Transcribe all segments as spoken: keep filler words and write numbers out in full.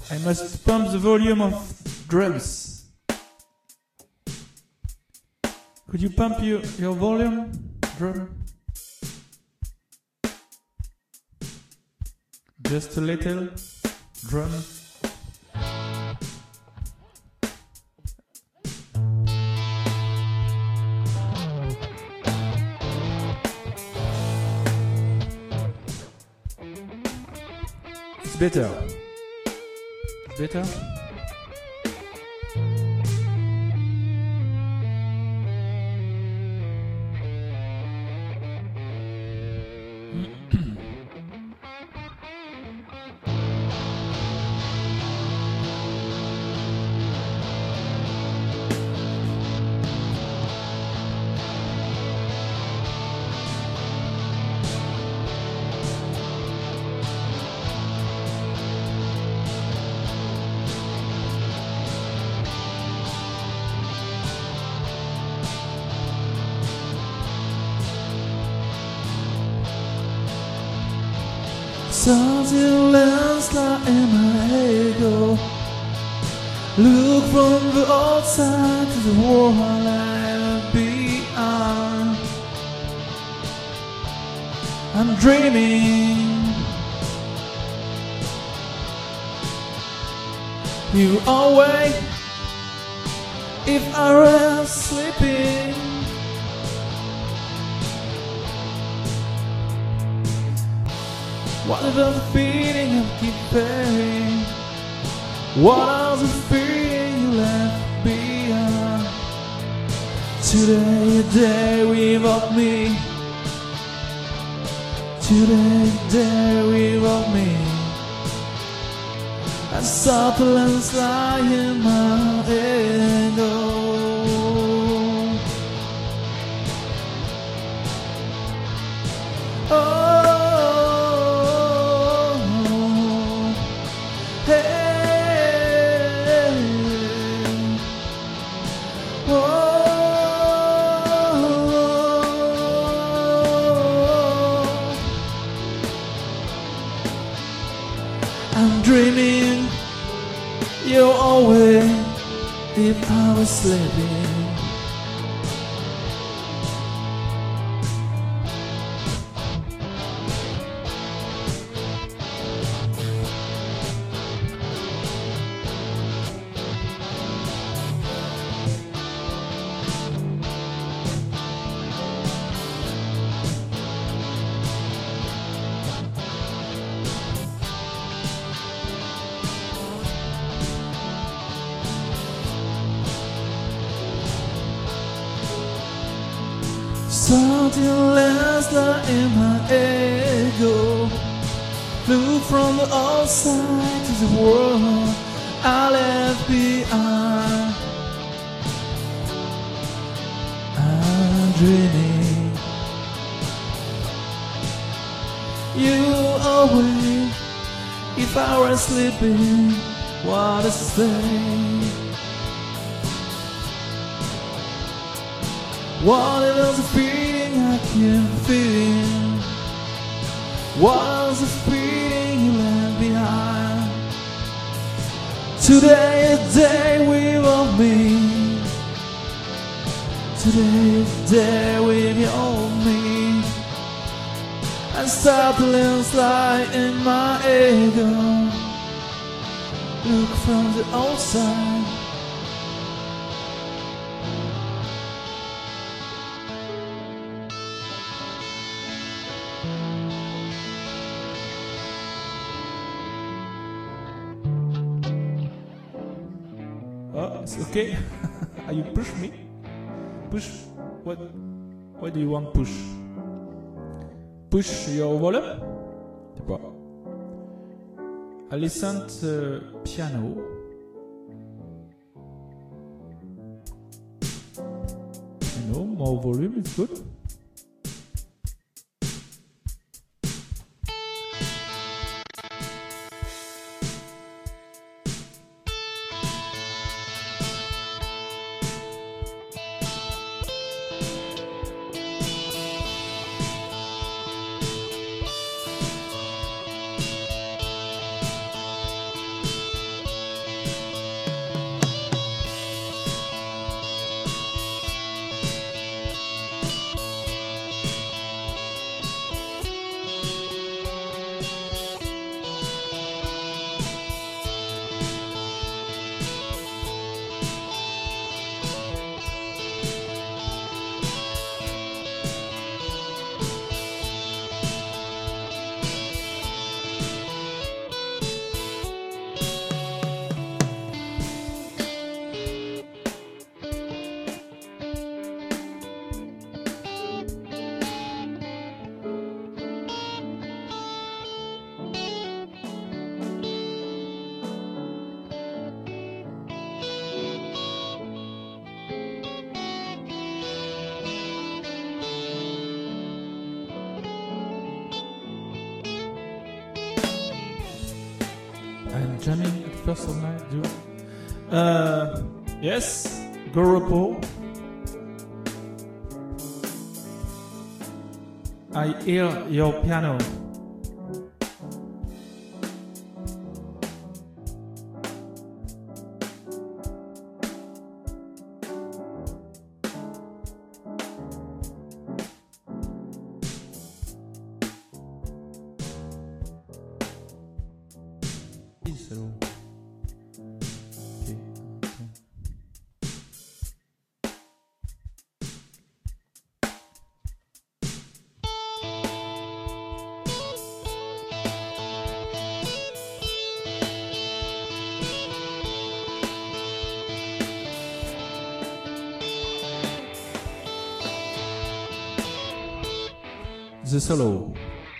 I must pump the volume of drums. Could you pump your, your volume, drum? Just a little, drum. It's better. Better. Something lands like in my ego. Look from the outside to the world I beyond. I'm dreaming. You awake if I was sleeping. What about the feeling I keep bearing? What else is the feeling you left behind? Today, a day without me. Today, a day without me. I saw the landslide in my ego. Oh. I'm dreaming you're always if I was sleeping. Something less like in my ego. Flew from the outside to the world I left behind. I'm dreaming you away if I were sleeping. What a thing. What is the feeling I can feel? What is the feeling you left behind? Today a day without me. Today a day without me. I stop the landslide in my ego. Look from the outside. Oh, it's okay. Are you push me? Push? What? What do you want push? Push your volume? Je sais pas. I listen to piano. Piano, more volume is good. I'm jamming at first of night, do. Uh, yes, go repos. I hear your piano. Hello. Okay. The solo.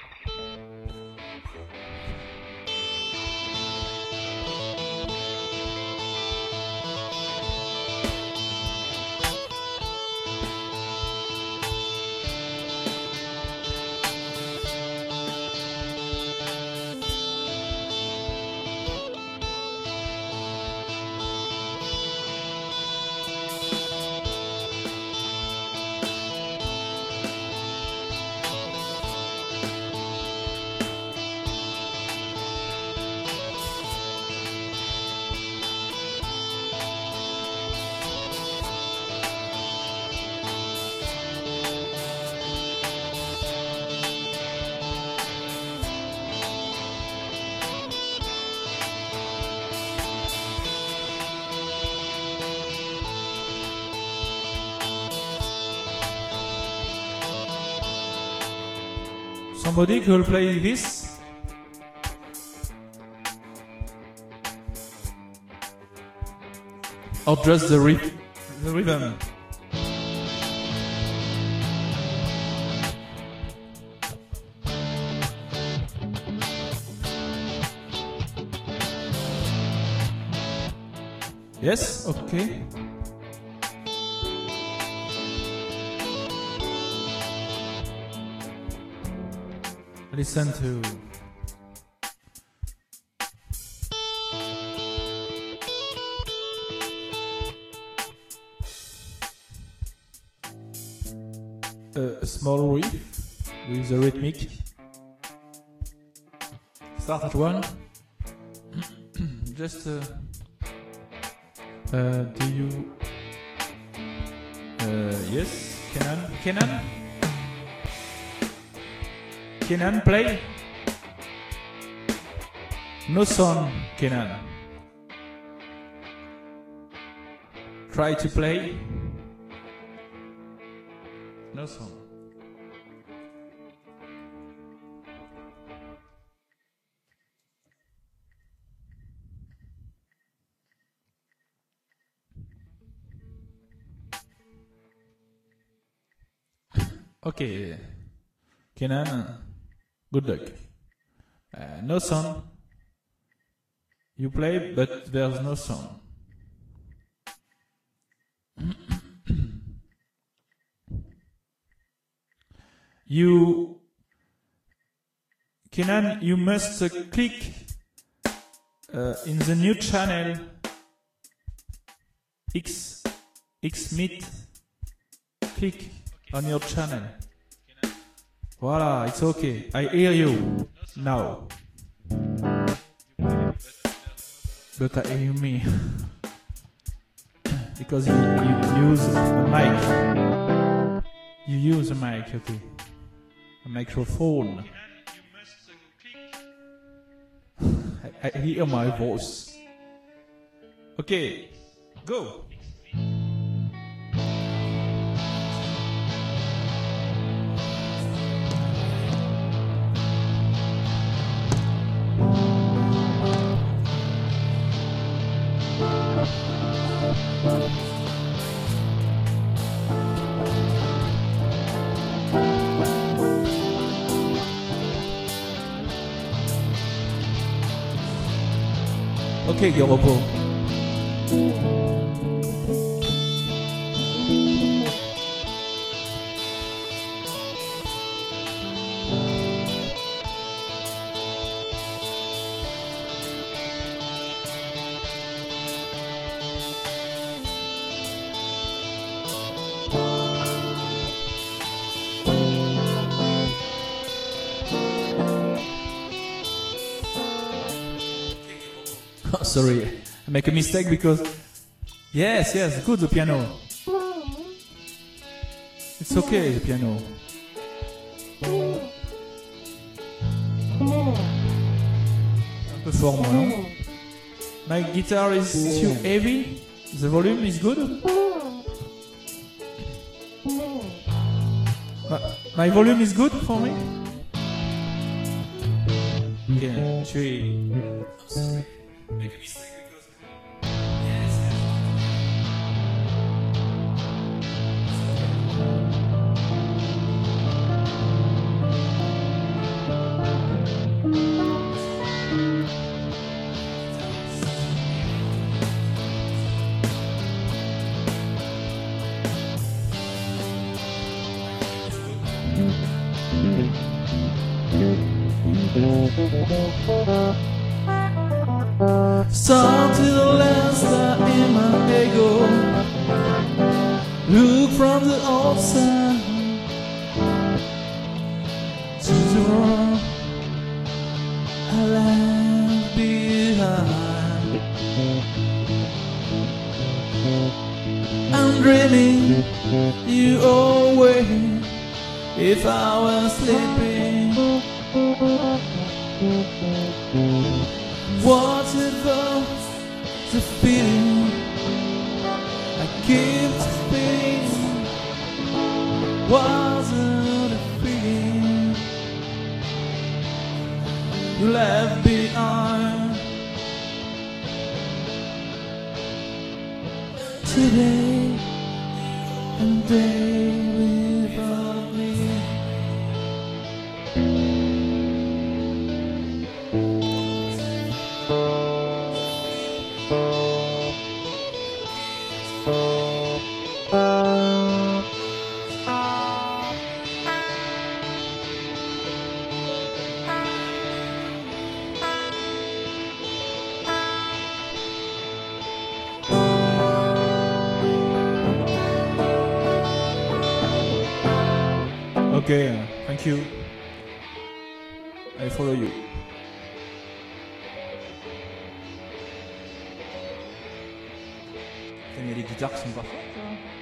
Somebody could play this? Or just the, ri- the rhythm? Yes, okay. Listen to a small riff with a rhythmic. Start at one. Just uh, uh, do you uh, yes, Kenan, Kenan, Kenan, play. No sound, Kenan. Try to play. No sound. Okay, Kenan, good luck. Uh, no sound. You play, but there's no sound. You, Kenan, you must uh, click uh, in the new channel X, X Meet. Click on your channel. Voila, it's okay. I hear you now. But I hear me. Because you, you use a mic. You use a mic, okay. A microphone. I, I hear my voice. Okay, go. Ok, go repos. Oh, sorry, I make a mistake because... Yes, yes, good, the piano. It's okay, the piano. Un peu fort, moi, non? My guitar is too heavy. The volume is good. My, my volume is good for me. Okay, three. Make a mistake because yes. Something less in my ego. Look from the outside to the world I left behind. I'm dreaming you always if I was sleeping. Whatever the feeling I keep feeling, wasn't a feeling you left behind. Today and day without me. Okay, thank you. I follow you. Il y a des guitares qui sont pas fortes.